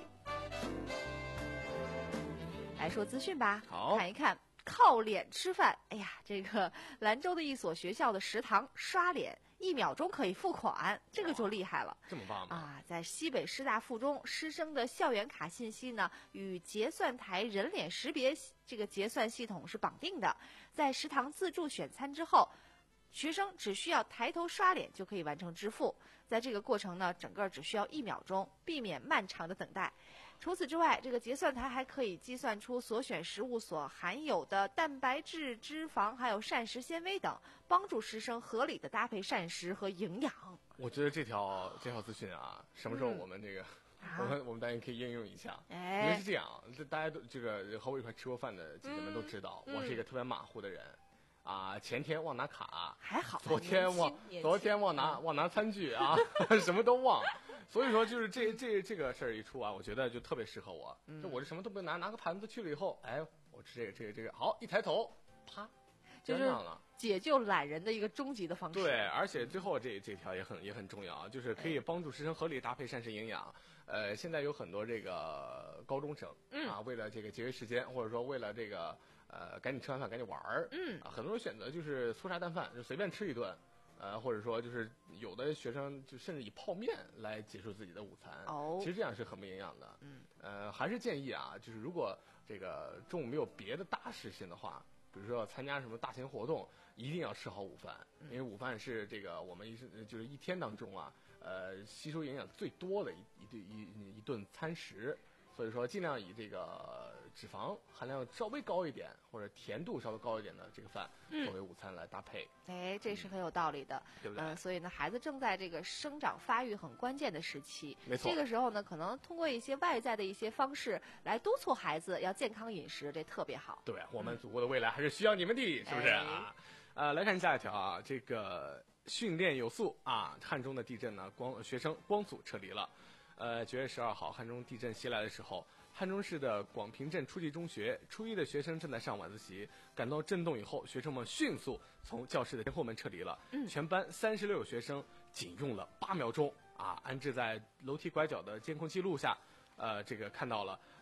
来说资讯吧， 好， 看一看靠脸吃饭。哎呀，这个兰州的一所学校的食堂刷脸一秒钟可以付款，这个就厉害了。 这么棒吗？ 啊，在西北师大附中，师生的校园卡信息呢与结算台人脸识别这个结算系统是绑定的，在食堂自助选餐之后，学生只需要抬头刷脸就可以完成支付。在这个过程呢，整个只需要一秒钟，避免漫长的等待。除此之外，这个结算台还可以计算出所选食物所含有的蛋白质、脂肪还有膳食纤维等，帮助师生合理的搭配膳食和营养。 我觉得这条这条资讯啊，什么时候我们这个、嗯、我们我们大家可以应用一下。 哎， 因为是这样，这大家都这个和我一块吃过饭的姐姐们都知道，嗯、我是一个特别马虎的人。啊，前天忘拿卡， 还好， 昨天忘，昨天忘拿忘拿餐具啊，什么都忘。所以说，就是这这这个事儿一出啊，我觉得就特别适合我。 嗯、 就我这什么都不拿，拿个盘子去了以后，哎，我吃这个这个这个，好，一抬头，啪， 就是解救懒人的一个终极的方式。 对，而且最后这这条也很也很重要，就是可以帮助师生合理搭配膳食营养。呃，现在有很多这个高中生、 嗯、 啊，为了这个节约时间，或者说为了这个。呃，赶紧吃完饭赶紧玩儿， 嗯啊，很多人选择就是粗茶淡饭，就随便吃一顿，呃，或者说就是有的学生就甚至以泡面来结束自己的午餐， 哦， 其实这样是很不营养的， 嗯， 呃，还是建议啊，就是如果这个中午没有别的大事情的话，比如说要参加什么大型活动，一定要吃好午饭， 嗯、 因为午饭是这个我们一就是一天当中啊，呃，吸收营养最多的一一顿一一顿餐食。所以说，尽量以这个脂肪含量稍微高一点，或者甜度稍微高一点的这个饭作为午餐来搭配。 嗯、哎，这是很有道理的， 对不对？ 呃，所以呢，孩子正在这个生长发育很关键的时期， 没错。 这个时候呢，可能通过一些外在的一些方式来督促孩子要健康饮食，这特别好。 对，我们祖国的未来还是需要你们的，嗯、是不是啊？呃，来看下一条啊，这个训练有素啊，汉中的地震呢，光学生光组撤离了。呃，九月十二号，汉中地震袭来的时候，汉中市的广平镇初级中学初一的学生正在上晚自习，感到震动以后，学生们迅速从教室的前后门撤离了。 嗯， 全班三十六学生仅用了八秒钟啊，安置在楼梯拐角的监控记录下，呃，这个看到了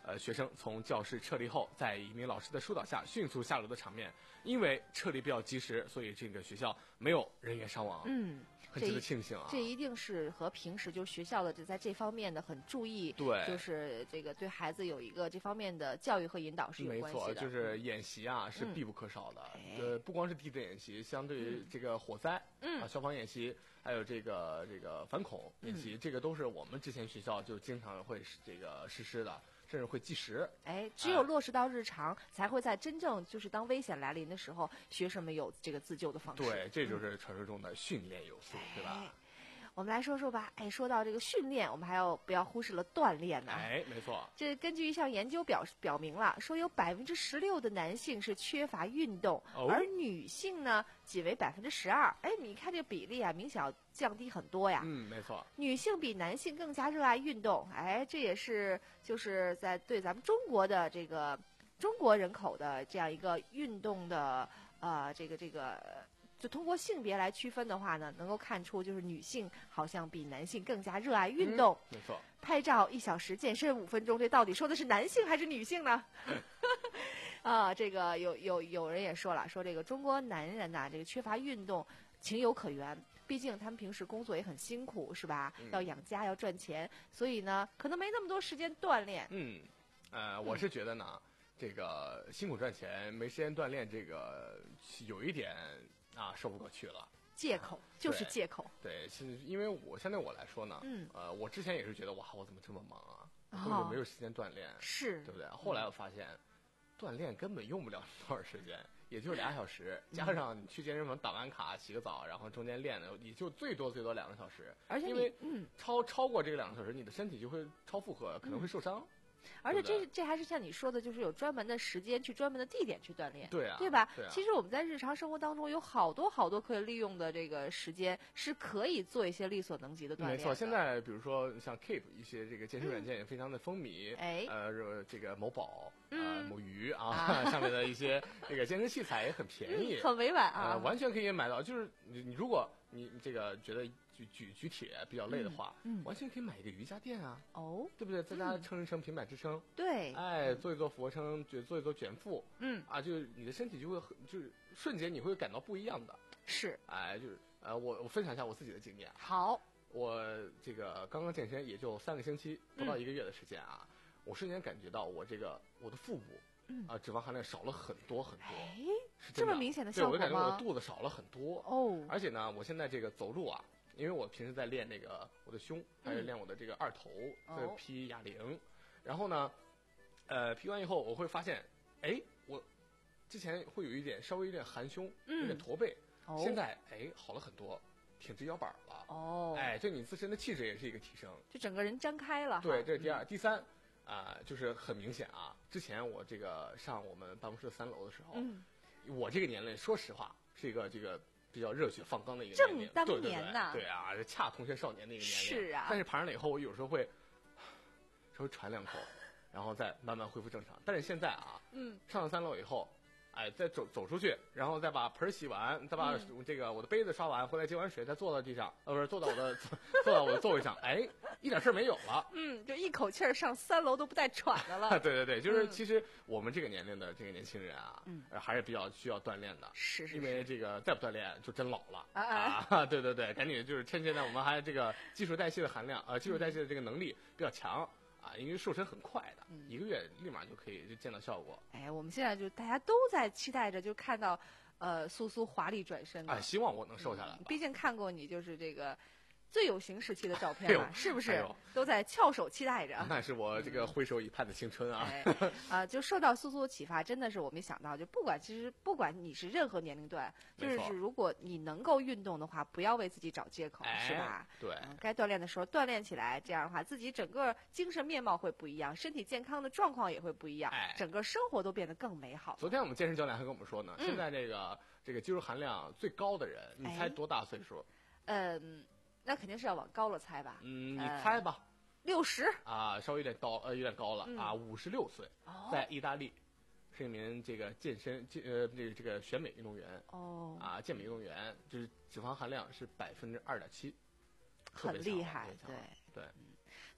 呃学生从教室撤离后，在一名老师的疏导下迅速下楼的场面。因为撤离比较及时，所以这个学校没有人员伤亡。 嗯， 很值得庆幸啊！ 这一定是和平时就学校的就在这方面的很注意， 对， 就是这个对孩子有一个这方面的教育和引导是有关系的。 没错，就是演习啊是必不可少的。呃、嗯，不光是地震演习，相对于这个火灾，嗯啊，消防演习，还有这个这个反恐演习，嗯、这个都是我们之前学校就经常会这个实施的。甚至会计时， 哎，只有落实到日常，哎、才会在真正就是当危险来临的时候，学生们有这个自救的方式。 对，这就是传说中的训练有素，嗯、对吧？ 我们来说说吧，哎，说到这个训练，我们还要不要忽视了锻炼呢？ 哎，没错。 这根据一项研究表表明了，说有百分之十六的男性是缺乏运动， 哦、 而女性呢仅为百分之十二。哎，你看这个比例啊，明显要降低很多呀。 嗯，没错。 女性比男性更加热爱运动，哎，这也是就是在对咱们中国的这个中国人口的这样一个运动的呃这个这个。就通过性别来区分的话呢，能够看出就是女性好像比男性更加热爱运动。 嗯、没错。 拍照一小时，健身五分钟，这到底说的是男性还是女性呢？啊，这个有有有人也说了，说这个中国男人呐、啊，这个缺乏运动情有可原，毕竟他们平时工作也很辛苦，是吧？ 嗯、 要养家，要赚钱，所以呢，可能没那么多时间锻炼。 嗯，呃，我是觉得呢，嗯、这个辛苦赚钱没时间锻炼，这个有一点。啊，说不过去了， 借口就是借口。 对，是因为我相对我来说呢， 嗯， 呃，我之前也是觉得哇，我怎么这么忙啊，根本没有时间锻炼， 是， 对不对？后来我发现，锻炼根本用不了多少时间，也就俩小时，加上你去健身房打完卡、洗个澡，然后中间练的，也就最多最多两个小时。 而且因为嗯， 超超过这个两个小时，你的身体就会超负荷，可能会受伤。 嗯而且这这还是像你说的，就是有专门的时间去专门的地点去锻炼， 对啊， 对吧？ 对啊。 其实我们在日常生活当中有好多好多可以利用的这个时间，是可以做一些力所能及的锻炼。 没错，现在比如说像 Keep 一些这个健身软件也非常的风靡， 哎、 嗯，呃，这个某宝、 嗯、 呃某鱼啊，啊上面的一些这个健身器材也很便宜， 嗯、很委婉啊、 呃，完全可以买到。就是你你如果你这个觉得举举举铁比较累的话， 嗯，嗯完全可以买一个瑜伽垫啊， 哦， 对不对？在家撑一撑平板支撑， 对， 哎，做一做俯卧撑，做做一做卷腹， 嗯， 啊，就是你的身体就会就是瞬间你会感到不一样的， 是， 哎，就是呃，我我分享一下我自己的经验， 好， 我这个刚刚健身也就三个星期，不到一个月的时间啊，嗯、我瞬间感觉到我这个我的腹部。 嗯啊，脂肪含量少了很多很多， 哎， 是这么明显的效果吗？ 对，我感觉我的肚子少了很多哦。 而且呢，我现在这个走路啊，因为我平时在练那个我的胸，还是练我的这个二头， 嗯、 在劈哑铃。然后呢，呃，劈完以后我会发现，哎，我之前会有一点稍微有点含胸， 嗯、 有点驼背， 哦、 现在哎好了很多，挺直腰板了。 哦， 哎，对你自身的气质也是一个提升， 就整个人张开了。 对，这是第二， 嗯、 第三。啊、呃，就是很明显啊！之前我这个上我们办公室三楼的时候， 嗯， 我这个年龄，说实话是一个这个比较热血放刚的一个正年龄， 当年呐， 对, 对, 对, 对啊，恰同学少年的一个年龄。 是啊。 但是爬上来以后，我有时候会稍微喘两口，然后再慢慢恢复正常。但是现在啊， 嗯， 上了三楼以后，哎，再走走出去，然后再把盆洗完，再把这个我的杯子刷完，回来接完水，再坐到地上，呃，不是坐到我的坐到我的座位上，哎，一点事儿没有了。 嗯，就一口气儿上三楼都不带喘的了。 对对对，就是其实我们这个年龄的这个年轻人啊， 嗯， 还是比较需要锻炼的。 是是。 因为这个再不锻炼就真老了啊啊！对对对，赶紧就是趁现在我们还这个基础代谢的含量，呃，基础代谢的这个能力比较强。啊，因为瘦身很快的， 嗯、 一个月立马就可以就见到效果。 哎，我们现在就大家都在期待着，就看到，呃，苏苏华丽转身。 哎，希望我能瘦下来、 嗯。毕竟看过你就是这个最有型时期的照片嘛， 哎、 是不是、 哎？ 都在翘首期待着。 那是我这个挥手以盼的青春啊！ 哎、啊，就受到苏苏的启发，真的是我没想到，就不管其实不管你是任何年龄段，就是如果你能够运动的话，不要为自己找借口， 哎、 是吧？ 对、 嗯，该锻炼的时候锻炼起来，这样的话自己整个精神面貌会不一样，身体健康的状况也会不一样， 哎、 整个生活都变得更美好。 昨天我们健身教练还跟我们说呢， 嗯、 现在这个这个肌肉含量最高的人，你猜多大岁数？ 嗯。那肯定是要往高了猜吧？ 嗯，你猜吧。 六十、 呃、啊，稍微有点高，呃，有点高了、 嗯、 啊，五十六岁， 哦、 在意大利，是一名这个健身健呃这个这个选美运动员。 哦。 啊，健美运动员就是脂肪含量是百分之二点七， 很厉害，对对。 嗯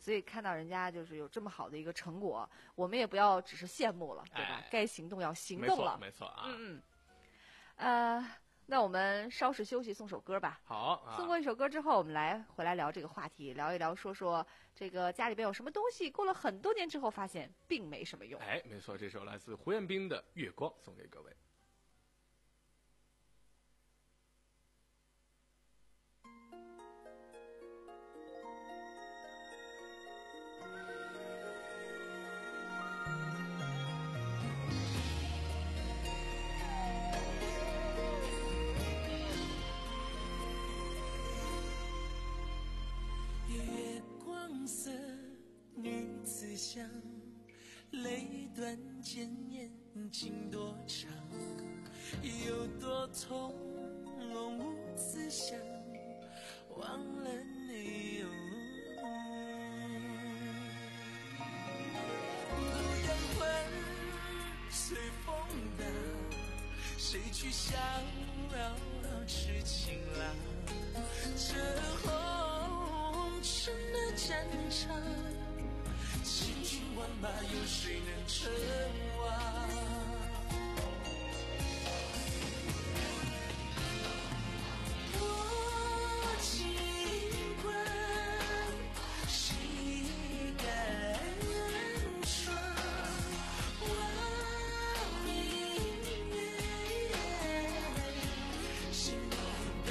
所以看到人家就是有这么好的一个成果，我们也不要只是羡慕了，对吧？ 哎、 该行动要行动了， 没错，没错啊。 嗯嗯，呃，那我们稍事休息，送首歌吧。 好，啊、 送过一首歌之后，我们来回来聊这个话题，聊一聊，说说这个家里边有什么东西，过了很多年之后发现并没什么用。 哎，没错，这首来自胡彦斌的《月光》送给各位。 色女子香，泪断剑眼情多长，有多痛无思想，忘了你哦。不等魂随风荡，谁去逍遥痴情郎？这红尘的战场，千军万马，有谁能称王？我尽管谁敢闯？望明月，心悲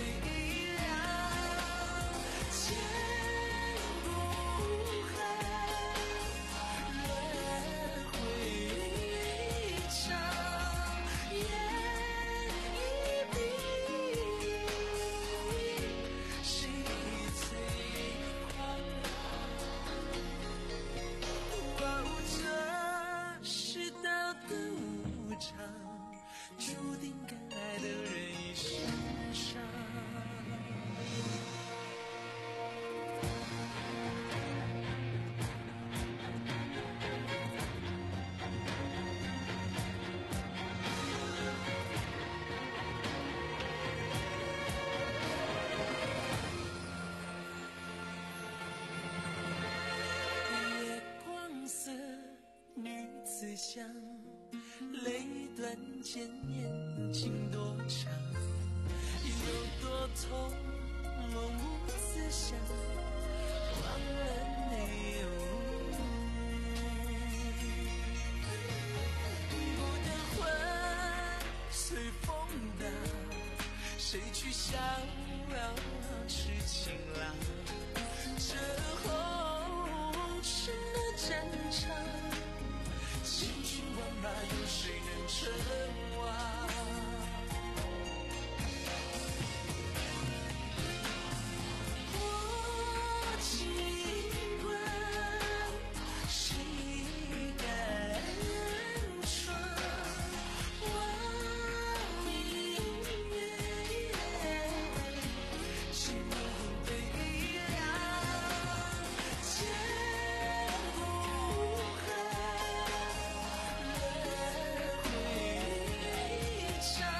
凉，千古恨，轮回长，眼一闭，谁最狂妄？这世道的无常，注定该爱的人一生伤。月光色女子香，泪断剑眼情多长，有多痛无思想，忘了你哦。不等魂随风荡，谁去逍遥痴情郎？这红尘的战场，千军万马，有谁能称王？我尽管谁敢闯？望明月，心悲凉，千古恨，轮回长，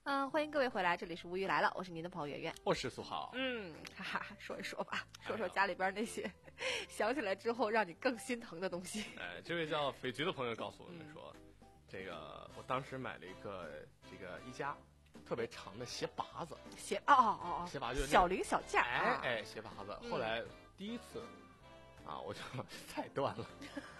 嗯，欢迎各位回来，这里是无语来了，我是您的朋友圆圆， 我是苏浩。 嗯，哈哈，说一说吧，说说家里边那些、哎、想起来之后让你更心疼的东西。 哎，这位叫匪菊的朋友告诉我们说，嗯、这个我当时买了一个这个一加特别长的鞋拔子， 鞋哦哦哦， 鞋拔就是小零小架， 哎哎，鞋拔子。后来第一次、嗯、啊，我就踩断了。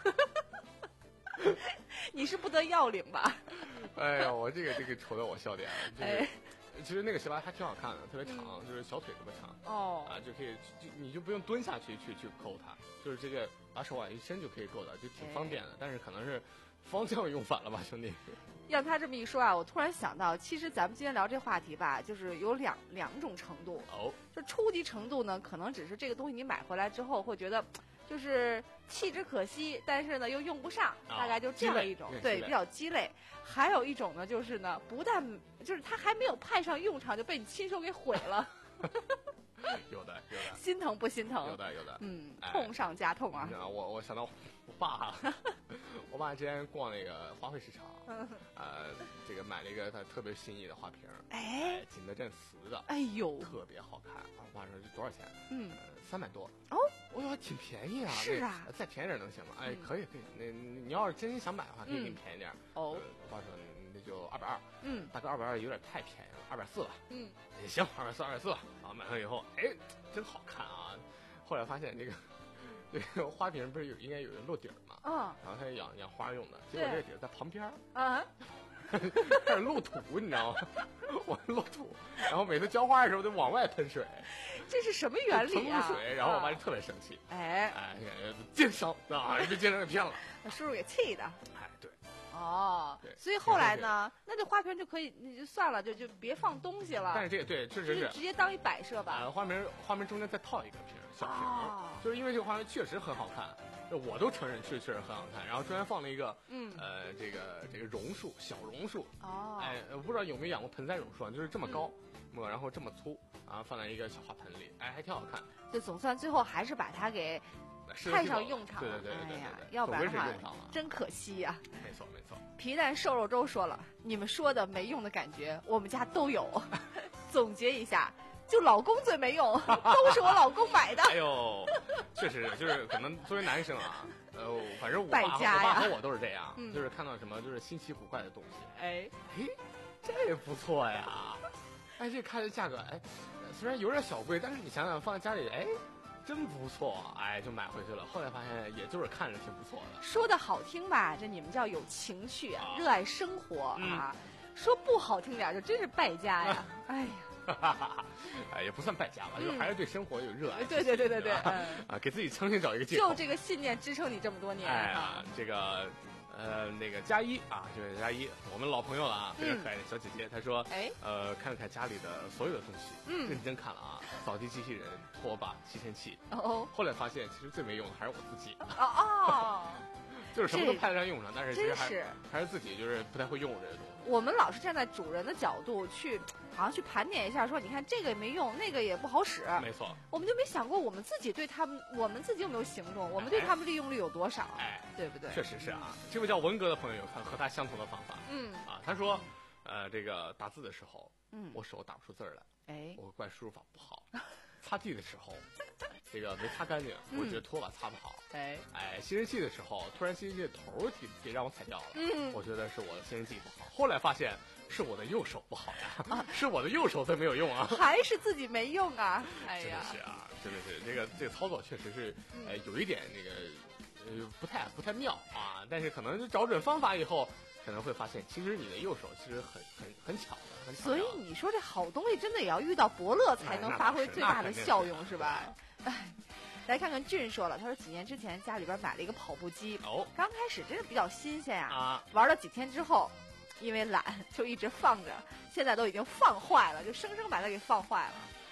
你是不得要领吧？ 哎呀，我这个这个戳到我笑点了。就是、哎、其实那个鞋拔还挺好看的，特别长，嗯、就是小腿特别长。 哦。 啊，就可以就你就不用蹲下去去去扣它，就是这个把手往一伸就可以够到，就挺方便的。哎、但是可能是方向用反了吧，兄弟。 让他这么一说啊，我突然想到，其实咱们今天聊这话题吧，就是有两两种程度。 哦。 就初级程度呢，可能只是这个东西你买回来之后会觉得。就是弃之可惜，但是呢又用不上， 哦、 大概就这样一种，对，比较鸡肋。还有一种呢，就是呢，不但就是它还没有派上用场，就被你亲手给毁了。 有的，有的， 心疼不心疼？ 有的，有的。 嗯，痛上加痛啊！ 哎、我我想到我爸，我爸之前逛那个花卉市场，呃，这个买了一个他特别心仪的花瓶， 哎， 景德镇瓷的， 哎呦， 特别好看。我爸说这多少钱？ 嗯， 三百多。 哦， 我说挺便宜啊。 是啊， 再便宜点能行吗？哎，可以可以。那你要是真心想买的话，可以给你便宜点。 哦， 我爸说那就二百二。 嗯， 大哥二百二有点太便宜了，二百四吧。 嗯， 也行，二百四二百四吧。啊，买上以后，哎，真好看啊。后来发现这个这个花瓶不是有应该有人落底儿嘛？ 嗯， 然后它养养花用的，结果这个底儿在旁边儿。 啊。 开始漏土，你知道吗？我漏土，然后每次浇花的时候得往外喷水， 这是什么原理啊？ 喷水，然后我爸就特别生气， 哎哎，奸商啊，被奸商给骗了， 把叔叔给气的。 哎，对， 哦，所以后来呢，那这花瓶就可以，你就算了，就就别放东西了。 但是这个对，确实是直接当一摆设吧。 啊，花瓶花瓶中间再套一个瓶，小瓶，哦、就是因为这个花瓶确实很好看。我都承认确确实很好看，然后中间放了一个， 嗯， 呃，这个这个榕树，小榕树， 哦， 哎，我不知道有没有养过盆栽榕树啊，就是这么高，嗯，然后这么粗，然后放在一个小花盆里，哎，还挺好看。 就总算最后还是把它给派上用场了， 对对对对对， 哎呀，要不然的话真可惜呀。 没错没错。 皮蛋瘦肉粥说了，你们说的没用的感觉，我们家都有。总结一下。就老公最没用，都是我老公买的。 哎呦，确实就是可能作为男生啊，呃，反正我爸我爸和我都是这样， 嗯、 就是看到什么就是新奇古怪的东西， 哎哎，这不错呀，哎，这看着价格，哎，虽然有点小贵，但是你想想放在家里，哎，真不错，哎，就买回去了。后来发现也就是看着挺不错的。 说的好听吧，这你们叫有情趣啊， 啊热爱生活、 嗯、 啊；说不好听点，就真是败家呀，哎呀。 哎，也不算败家吧，嗯、就还是对生活有热爱。 对对对对对，嗯、 啊，给自己重新找一个借口。 就这个信念支撑你这么多年。 哎呀，这个呃，那个佳一啊，就是佳一，我们老朋友了啊，非常可爱的小姐姐，她说， 哎， 呃，看了看家里的所有的东西， 嗯， 认真看了啊，扫地机器人、拖把、吸尘器， 哦， 后来发现其实最没用的还是我自己。 哦哦。 就是什么都派得上用场，但是其实还是还是自己就是不太会用这个东西。 我们老是站在主人的角度去，好像去盘点一下，说你看这个也没用，那个也不好使。 没错， 我们就没想过我们自己对他们，我们自己有没有行动，我们对他们利用率有多少？ 哎， 对不对？ 确实是啊。这位叫文哥的朋友有和他相同的方法。 嗯啊，他说，呃，这个打字的时候， 嗯， 我手打不出字儿来， 哎， 我怪输入法不好。擦地的时候，这个没擦干净，我觉得拖把擦不好。 哎哎，吸尘器的时候，突然吸尘器的头给给让我踩掉了， 嗯， 我觉得是我的吸尘器不好。后来发现是我的右手不好呀，啊、是我的右手才没有用啊， 还是自己没用啊？哎呀， 真的是啊，真的是这个这个操作确实是，呃，有一点那个呃不太不太妙啊。但是可能找准方法以后，可能会发现，其实你的右手其实很很很巧的。 所以你说这好东西真的也要遇到伯乐才能发挥最大的效用，是吧？哎，来看看俊说了，他说几年之前家里边买了一个跑步机， 哦， 刚开始真是比较新鲜呀， 啊， 玩了几天之后，因为懒就一直放着，现在都已经放坏了，就生生把它给放坏了。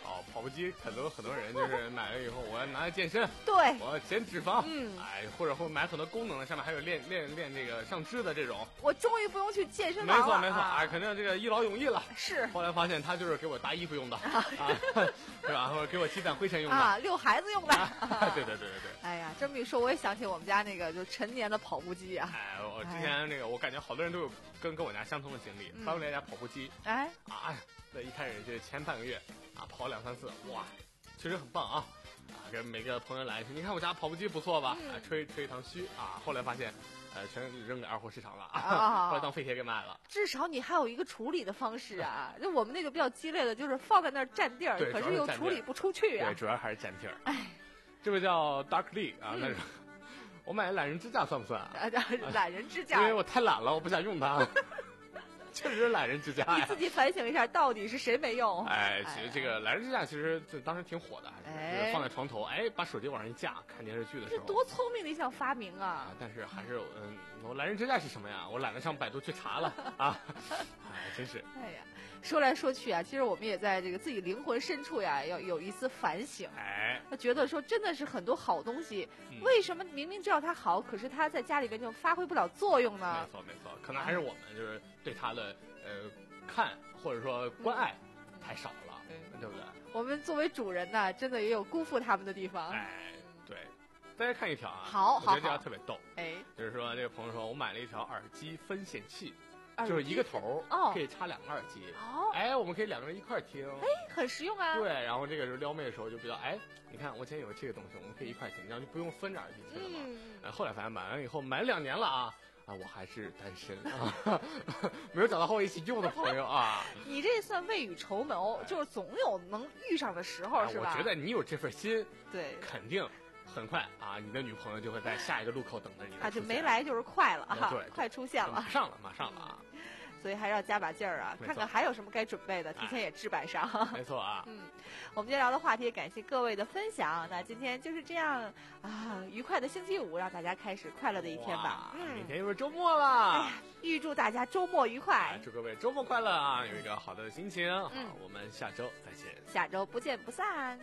哦，跑步机很多很多人就是买了以后，我要拿来健身， 对， 我要减脂肪， 嗯， 哎，或者会买很多功能的，上面还有练练练这个上肢的这种。 我终于不用去健身没房了， 错没错， 啊、 哎，肯定这个一劳永逸了。 是。 后来发现他就是给我搭衣服用的，啊，对吧？或者给我积攒灰尘用的， 啊，遛孩子用的。 啊、对对对对对。 哎呀，这么一说，我也想起我们家那个就陈年的跑步机啊。 哎，我之前那个，我感觉好多人都有跟跟我家相同的经历，搬回来家跑步机， 哎， 啊，那一开始就前半个月啊跑两三次，哇，确实很棒啊，啊，跟每个朋友来，你看我家跑步机不错吧？啊，吹吹一堂嘘啊，后来发现，呃，全扔给二货市场了，啊，后来当废铁给卖了。 至少你还有一个处理的方式啊，就我们那个比较激烈的，就是放在那儿占地儿，可是又处理不出去啊。 对，主要还是占地儿。 哎， 这个叫 Dark League 啊，那是。我买懒人支架算不算啊？ 懒人支架， 因为我太懒了，我不想用它。确实是懒人支架呀！ 你自己反省一下，到底是谁没用？ 哎，其实这个懒人支架其实当时挺火的，还是、就是、放在床头，哎，把手机往上一架，看电视剧的时候。 这多聪明的一项发明啊！ 啊但是还是嗯，我懒人支架是什么呀？我懒得上百度去查了啊！哎，真是。 哎呀，说来说去啊，其实我们也在这个自己灵魂深处呀，要有一丝反省。 哎， 他觉得说真的是很多好东西， 嗯、 为什么明明知道它好，可是它在家里边就发挥不了作用呢？ 没错没错，可能还是我们就是对它的呃看或者说关爱太少了，嗯、对不对？ 我们作为主人呢，真的也有辜负他们的地方。 哎，对。大家看一条啊， 好， 我觉得这条特别逗。 哎， 就是说这个朋友说我买了一条耳机分线器。就是一个头可以插两个耳机， 哦， 哎，我们可以两个人一块听， 哎，很实用啊。 对，然后这个时候撩妹的时候就比较，哎，你看我今天有这个东西，我们可以一块听，这样就不用分着耳机听了嘛。嗯、哎，后来发现买完以后买了两年了啊，啊，我还是单身啊，没有找到和我一起用的朋友啊。 你这算未雨绸缪，就是总有能遇上的时候， 哎、 是吧？ 我觉得你有这份心， 对， 肯定。很快啊，你的女朋友就会在下一个路口等着你。 啊，就没来就是快了啊， 对， 快出现了， 马上了，马上了啊！ 所以还是要加把劲儿啊，看看还有什么该准备的，提前也置办上。 没错啊， 嗯，我们今天聊的话题，感谢各位的分享。那今天就是这样啊，愉快的星期五，让大家开始快乐的一天吧。 嗯，明天又是周末了， 哎呀，预祝大家周末愉快， 祝各位周末快乐啊，有一个好的心情。嗯，好，我们下周再见， 下周不见不散。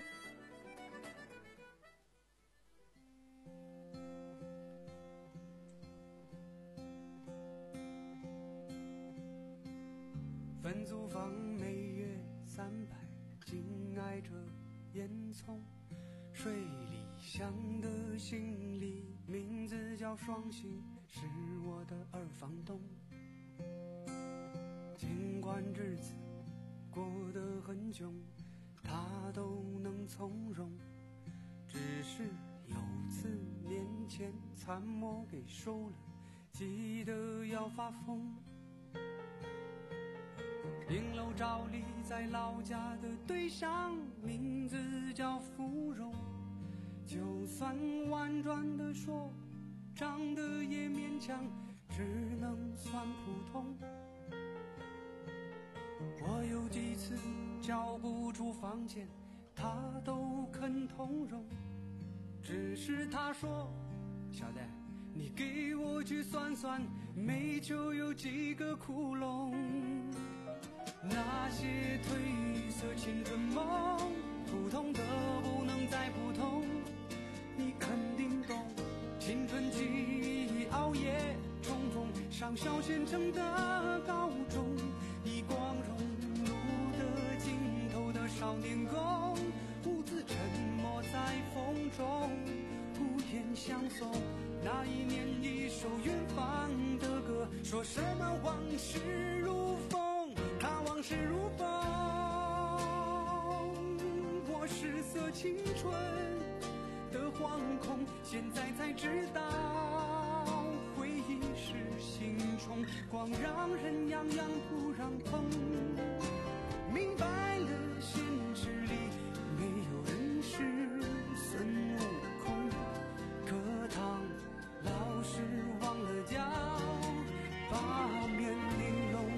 分租房每月三百，紧挨着烟囱，水里香的行李，名字叫双星，是我的二房东。尽管日子过得很窘，他都能从容，只是有次年前残模给收了，急得要发疯。影楼照例在老家的对象，名字叫芙蓉，就算婉转的说，长得也勉强，只能算普通。我有几次交不出房钱，他都肯通融，只是他说，小子，你给我去算算，煤球有几个窟窿。那些褪色青春梦，普通的不能再普通，你肯定懂。青春记忆熬夜重重，上小县城的高中，以光荣路的尽头的少年宫，独自沉默在风中，无言相送。那一年一首远方的歌，说什么往事如风，他往事如风，我失色青春的惶恐，现在才知道回忆是心虫，光让人痒痒不让碰，明白了现实里没有人是孙悟空，课堂老师忘了教八面玲珑，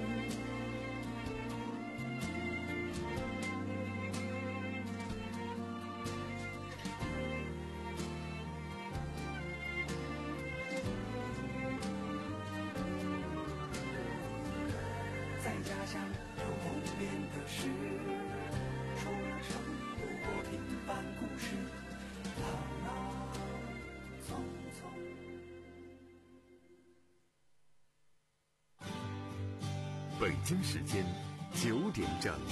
在家乡有不变的事，除了成北京时间九点整。